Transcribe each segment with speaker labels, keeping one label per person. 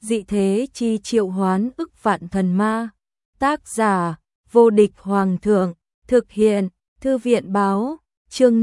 Speaker 1: dị thế chi triệu hoán ức vạn thần ma. Tác giả, vô địch hoàng thượng, thực hiện, thư viện báo, chương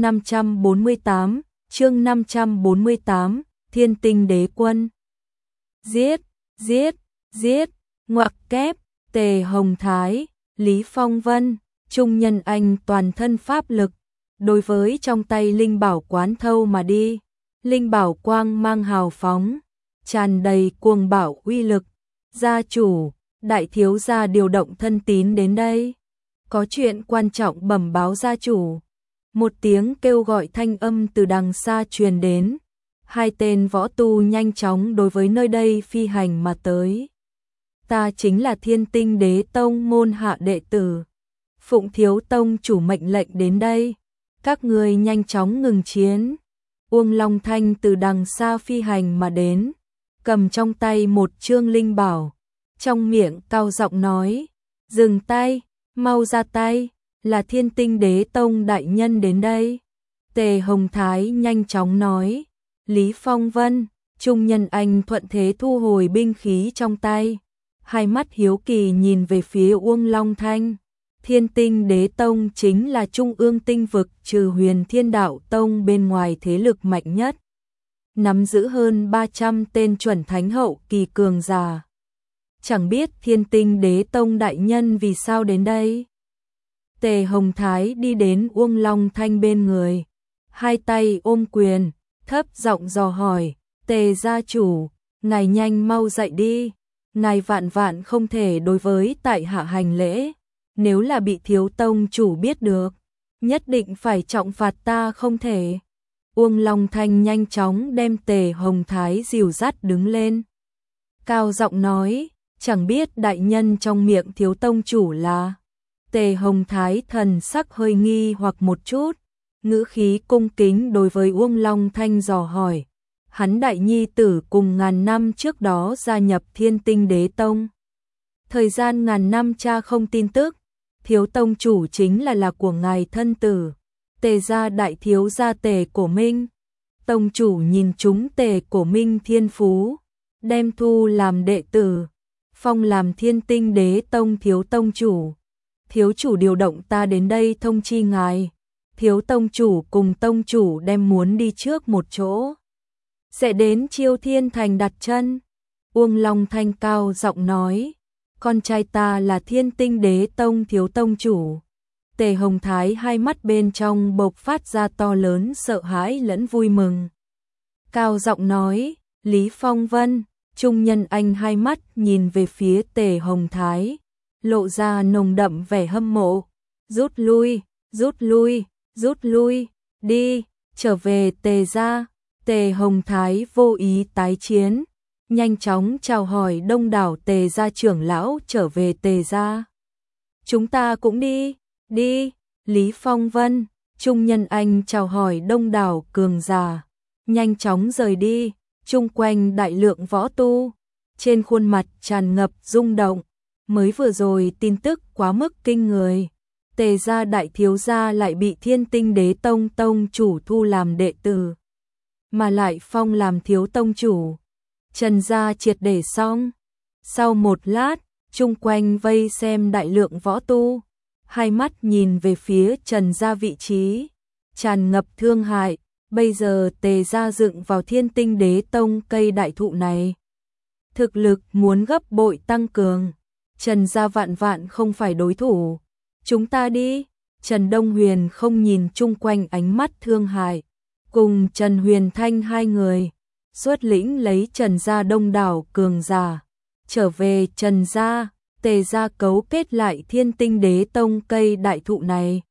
Speaker 1: 548, Thiên Tinh Đế Quân. Giết, giết, giết, ngoặc kép, Tề Hồng Thái, Lý Phong Vân, Trung Nhân Anh toàn thân pháp lực, đối với trong tay linh bảo quán thâu mà đi. Linh bảo quang mang hào phóng, tràn đầy cuồng bạo uy lực. Gia chủ, đại thiếu gia điều động thân tín đến đây. Có chuyện quan trọng bẩm báo gia chủ. Một tiếng kêu gọi thanh âm từ đằng xa truyền đến. Hai tên võ tu nhanh chóng đối với nơi đây phi hành mà tới. Ta chính là Thiên Tinh Đế Tông môn hạ đệ tử. Phụng thiếu tông chủ mệnh lệnh đến đây. Các người nhanh chóng ngừng chiến. Uông Long Thanh từ đằng xa phi hành mà đến, cầm trong tay một chương linh bảo, trong miệng cao giọng nói, dừng tay, mau ra tay, là Thiên Tinh Đế Tông đại nhân đến đây. Tề Hồng Thái nhanh chóng nói, Lý Phong Vân, Trung Nhân Anh thuận thế thu hồi binh khí trong tay, hai mắt hiếu kỳ nhìn về phía Uông Long Thanh. Thiên Tinh Đế Tông chính là trung ương tinh vực trừ Huyền Thiên Đạo Tông bên ngoài thế lực mạnh nhất, nắm giữ hơn 300 tên chuẩn thánh hậu kỳ cường giả. Chẳng biết Thiên Tinh Đế Tông đại nhân vì sao đến đây? Tề Hồng Thái đi đến Uông Long Thanh bên người, hai tay ôm quyền, thấp giọng dò hỏi, Tề gia chủ, ngài nhanh mau dậy đi, ngài vạn vạn không thể đối với tại hạ hành lễ. Nếu là bị thiếu tông chủ biết được, nhất định phải trọng phạt ta không thể. Uông Long Thanh nhanh chóng đem Tề Hồng Thái dìu dắt đứng lên. Cao giọng nói, chẳng biết đại nhân trong miệng thiếu tông chủ là. Tề Hồng Thái thần sắc hơi nghi hoặc một chút, ngữ khí cung kính đối với Uông Long Thanh dò hỏi. Hắn đại nhi tử cùng ngàn năm trước đó gia nhập Thiên Tinh Đế Tông. Thời gian ngàn năm cha không tin tức. Thiếu tông chủ chính là của ngài thân tử, Tề gia đại thiếu gia Tề Cổ Minh. Tông chủ nhìn chúng Tề Cổ Minh thiên phú, đem thu làm đệ tử, phong làm Thiên Tinh Đế Tông thiếu tông chủ. Thiếu chủ điều động ta đến đây thông chi ngài, thiếu tông chủ cùng tông chủ đem muốn đi trước một chỗ, sẽ đến Chiêu Thiên Thành đặt chân. Uông Long Thanh cao giọng nói, con trai ta là Thiên Tinh Đế Tông thiếu tông chủ. Tề Hồng Thái hai mắt bên trong bộc phát ra to lớn sợ hãi lẫn vui mừng. Cao giọng nói, Lý Phong Vân, Trung Nhân Anh hai mắt nhìn về phía Tề Hồng Thái, lộ ra nồng đậm vẻ hâm mộ. Rút lui, rút lui, rút lui, đi, trở về Tề gia. Tề Hồng Thái vô ý tái chiến, nhanh chóng chào hỏi đông đảo Tề gia trưởng lão trở về Tề gia. Chúng ta cũng đi, đi, Lý Phong Vân, Trung Nhân Anh chào hỏi đông đảo cường giả, nhanh chóng rời đi, chung quanh đại lượng võ tu, trên khuôn mặt tràn ngập rung động, mới vừa rồi tin tức quá mức kinh người. Tề gia đại thiếu gia lại bị Thiên Tinh Đế Tông tông chủ thu làm đệ tử, mà lại phong làm thiếu tông chủ. Trần gia triệt để xong. Sau một lát, chung quanh vây xem đại lượng võ tu, hai mắt nhìn về phía Trần gia vị trí, tràn ngập thương hại. Bây giờ Tề gia dựng vào Thiên Tinh Đế Tông cây đại thụ này, thực lực muốn gấp bội tăng cường, Trần gia vạn vạn không phải đối thủ. Chúng ta đi. Trần Đông Huyền không nhìn chung quanh ánh mắt thương hại, cùng Trần Huyền Thanh hai người xuất lĩnh lấy Trần gia đông đảo cường giả trở về Trần gia. Tề gia cấu kết lại Thiên Tinh Đế Tông cây đại thụ này.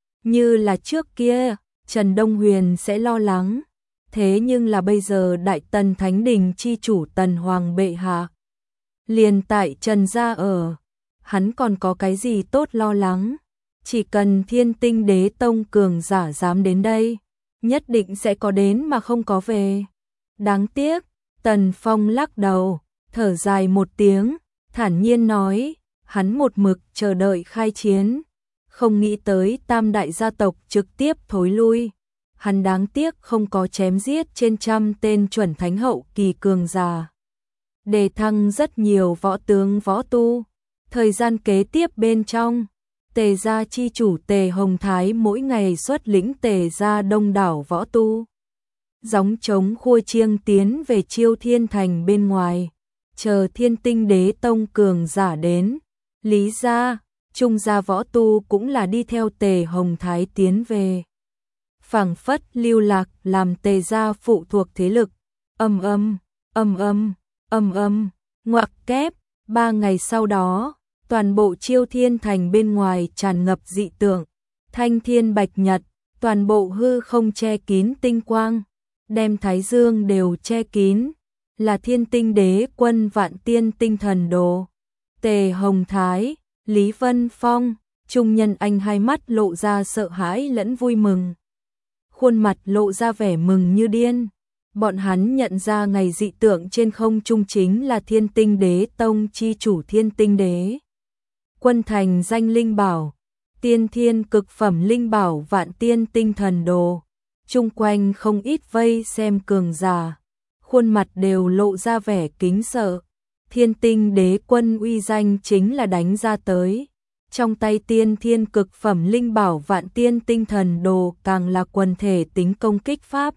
Speaker 1: Như là trước kia, Trần Đông Huyền sẽ lo lắng, thế nhưng là bây giờ Đại Tần Thánh Đình chi chủ Tần Hoàng bệ hạ liền tại Trần gia ở, hắn còn có cái gì tốt lo lắng? Chỉ cần Thiên Tinh Đế Tông cường giả dám đến đây, nhất định sẽ có đến mà không có về. Đáng tiếc, Tần Phong lắc đầu, thở dài một tiếng, thản nhiên nói, hắn một mực chờ đợi khai chiến, không nghĩ tới tam đại gia tộc trực tiếp thối lui. Hắn đáng tiếc không có chém giết trên trăm tên chuẩn thánh hậu kỳ cường giả. đề thăng rất nhiều võ tướng võ tu. Thời gian kế tiếp bên trong, Tề gia chi chủ Tề Hồng Thái mỗi ngày xuất lĩnh Tề gia đông đảo võ tu, gióng trống khua chiêng tiến về Chiêu Thiên Thành bên ngoài, chờ Thiên Tinh Đế tông cường giả đến. Lý gia, Trung gia võ tu cũng là đi theo Tề Hồng Thái tiến về. Phảng phất lưu lạc làm Tề gia phụ thuộc thế lực. Âm âm, ngoặc kép. 3 ngày sau đó, toàn bộ Chiêu Thiên Thành bên ngoài tràn ngập dị tượng, thanh thiên bạch nhật, toàn bộ hư không che kín tinh quang, đem thái dương đều che kín, là Thiên Tinh Đế quân Vạn Tiên tinh thần đồ. Tề Hồng Thái, Lý Vân Phong, Trung Nhân Anh hai mắt lộ ra sợ hãi lẫn vui mừng, khuôn mặt lộ ra vẻ mừng như điên. Bọn hắn nhận ra ngày dị tượng trên không trung chính là Thiên Tinh Đế tông chi chủ Thiên Tinh Đế quân thành danh linh bảo, tiên thiên cực phẩm linh bảo Vạn Tiên tinh thần đồ. Chung quanh không ít vây xem cường giả, khuôn mặt đều lộ ra vẻ kính sợ. Thiên Tinh Đế quân uy danh chính là đánh ra tới. Trong tay tiên thiên cực phẩm linh bảo Vạn Tiên tinh thần đồ càng là quần thể tính công kích pháp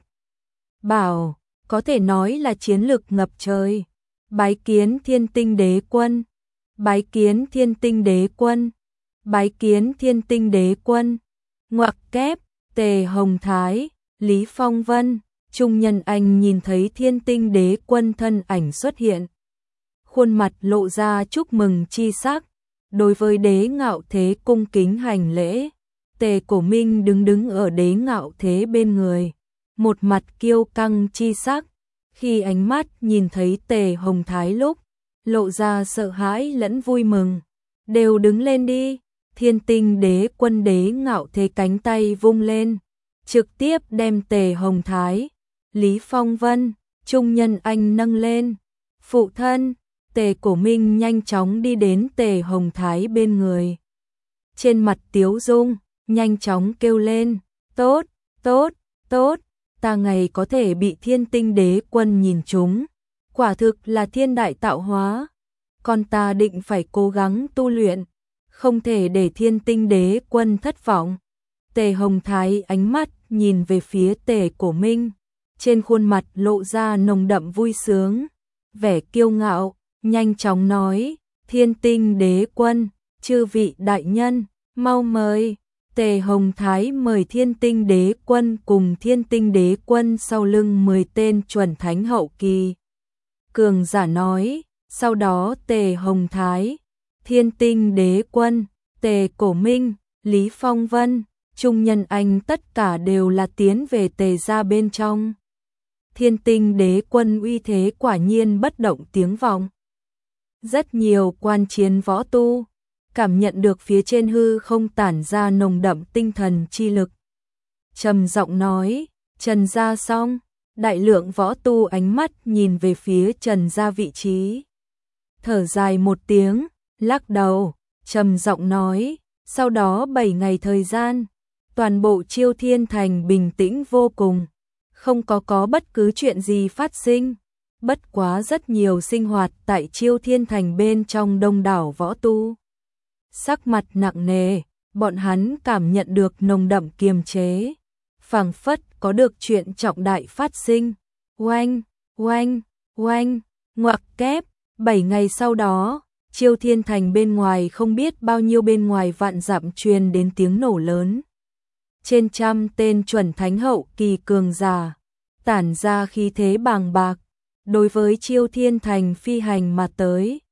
Speaker 1: bảo, có thể nói là chiến lực ngập trời. Bái kiến Thiên Tinh Đế quân, bái kiến Thiên Tinh Đế quân, bái kiến Thiên Tinh Đế quân. Ngoặc kép, Tề Hồng Thái, Lý Phong Vân, Trung Nhân Anh nhìn thấy Thiên Tinh Đế quân thân ảnh xuất hiện, khuôn mặt lộ ra chúc mừng chi sắc. Đối với Đế Ngạo Thế cung kính hành lễ. Tề Cổ Minh đứng ở Đế Ngạo Thế bên người, một mặt kiêu căng chi sắc. Khi ánh mắt nhìn thấy Tề Hồng Thái lúc, lộ ra sợ hãi lẫn vui mừng. Đều đứng lên đi. Thiên Tinh Đế quân Đế Ngạo Thế cánh tay vung lên, trực tiếp đem Tề Hồng Thái, Lý Phong Vân, Trung Nhân Anh nâng lên. Phụ thân. Tề Cổ Minh nhanh chóng đi đến Tề Hồng Thái bên người, trên mặt tiếu dung, nhanh chóng kêu lên, tốt, tốt, tốt, ta ngày có thể bị Thiên Tinh Đế quân nhìn trúng, quả thực là thiên đại tạo hóa, con ta định phải cố gắng tu luyện, không thể để Thiên Tinh Đế quân thất vọng. Tề Hồng Thái ánh mắt nhìn về phía Tề Cổ Minh, trên khuôn mặt lộ ra nồng đậm vui sướng, vẻ kiêu ngạo. Nhanh chóng nói, Thiên Tinh Đế quân, chư vị đại nhân, mau mời. Tề Hồng Thái mời Thiên Tinh Đế quân cùng Thiên Tinh Đế quân sau lưng 10 tên chuẩn thánh hậu kỳ. Cường giả nói, sau đó Tề Hồng Thái, Thiên Tinh Đế quân, Tề Cổ Minh, Lý Phong Vân, Trung Nhân Anh tất cả đều là tiến về Tề gia bên trong. Thiên Tinh Đế quân uy thế quả nhiên bất động tiếng vọng. Rất nhiều quan chiến võ tu cảm nhận được phía trên hư không tản ra nồng đậm tinh thần chi lực. Trầm giọng nói, Trần gia xong. Đại lượng võ tu ánh mắt nhìn về phía Trần gia vị trí. Thở dài một tiếng, lắc đầu, trầm giọng nói, sau đó 7 ngày thời gian, toàn bộ Chiêu Thiên Thành bình tĩnh vô cùng, không có bất cứ chuyện gì phát sinh. Bất quá rất nhiều sinh hoạt tại Chiêu Thiên Thành bên trong đông đảo võ tu. Sắc mặt nặng nề, bọn hắn cảm nhận được nồng đậm kiềm chế, phảng phất có được chuyện trọng đại phát sinh. Oanh, oanh, oanh, ngoặc kép, 7 ngày sau đó, Chiêu Thiên Thành bên ngoài không biết bao nhiêu bên ngoài vạn dặm truyền đến tiếng nổ lớn. Trên trăm tên chuẩn thánh hậu kỳ cường giả, tản ra khí thế bàng bạc. Đối với Chiêu Thiên Thành phi hành mà tới.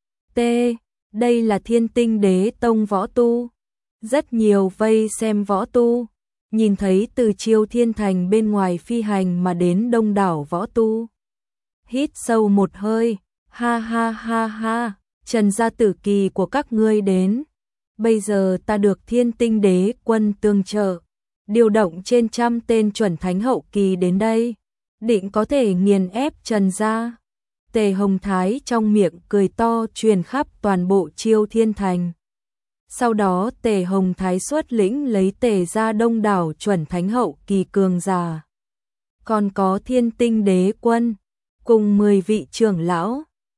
Speaker 1: Đây là Thiên Tinh Đế tông võ tu. Rất nhiều vây xem võ tu, nhìn thấy từ Chiêu Thiên Thành bên ngoài phi hành mà đến đông đảo võ tu. Hít sâu một hơi, ha ha ha ha, Trần gia tử kỳ của các ngươi đến. Bây giờ ta được Thiên Tinh Đế quân tương trợ, điều động trên trăm tên chuẩn thánh hậu kỳ đến đây. Định có thể nghiền ép Trần gia. Tề Hồng Thái trong miệng cười to truyền khắp toàn bộ Chiêu Thiên Thành. Sau đó Tề Hồng Thái xuất lĩnh lấy Tề gia đông đảo chuẩn thánh hậu kỳ cường giả. Còn có Thiên Tinh Đế quân, cùng 10 vị trưởng lão,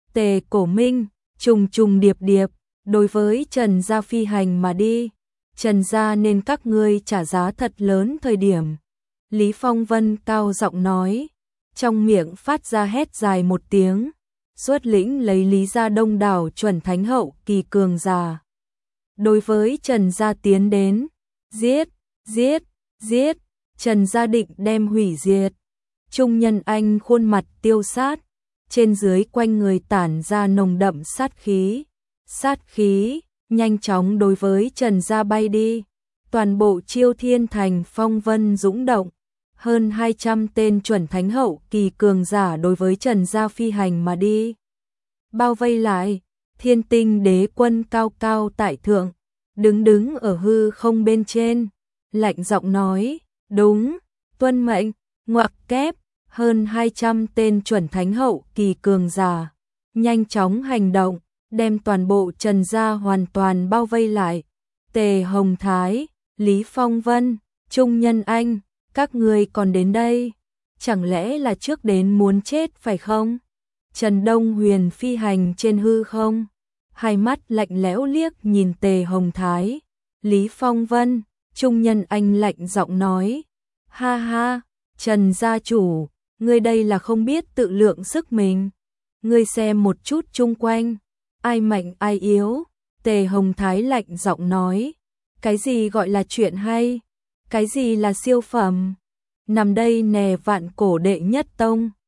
Speaker 1: Tề Cổ Minh, trùng trùng điệp điệp, đối với Trần gia phi hành mà đi. Trần gia nên các ngươi trả giá thật lớn thời điểm. Lý Phong Vân cao giọng nói, trong miệng phát ra hét dài một tiếng, xuất lĩnh lấy Lý gia đông đảo chuẩn thánh hậu kỳ cường giả. Đối với Trần gia tiến đến, giết, giết, giết, Trần gia định đem hủy diệt. Trung Nhân Anh khuôn mặt tiêu sát, trên dưới quanh người tản ra nồng đậm sát khí, nhanh chóng đối với Trần gia bay đi. Toàn bộ Chiêu Thiên Thành phong vân dũng động, hơn 200 tên chuẩn thánh hậu kỳ cường giả đối với Trần gia phi hành mà đi. Bao vây lại, Thiên Tinh Đế Quân cao cao tại thượng, đứng ở hư không bên trên, lạnh giọng nói, đúng, tuân mệnh, ngoặc kép, hơn 200 tên chuẩn thánh hậu kỳ cường giả, nhanh chóng hành động, đem toàn bộ Trần gia hoàn toàn bao vây lại. Tề Hồng Thái, Lý Phong Vân, Trung Nhân Anh, các ngươi còn đến đây, chẳng lẽ là trước đến muốn chết phải không? Trần Đông Huyền phi hành trên hư không, hai mắt lạnh lẽo liếc nhìn Tề Hồng Thái, Lý Phong Vân, Trung Nhân Anh lạnh giọng nói, ha ha, Trần gia chủ, ngươi đây là không biết tự lượng sức mình. Ngươi xem một chút chung quanh, ai mạnh ai yếu. Tề Hồng Thái lạnh giọng nói, cái gì gọi là chuyện hay, cái gì là siêu phẩm, nằm đây nè vạn cổ đệ nhất tông.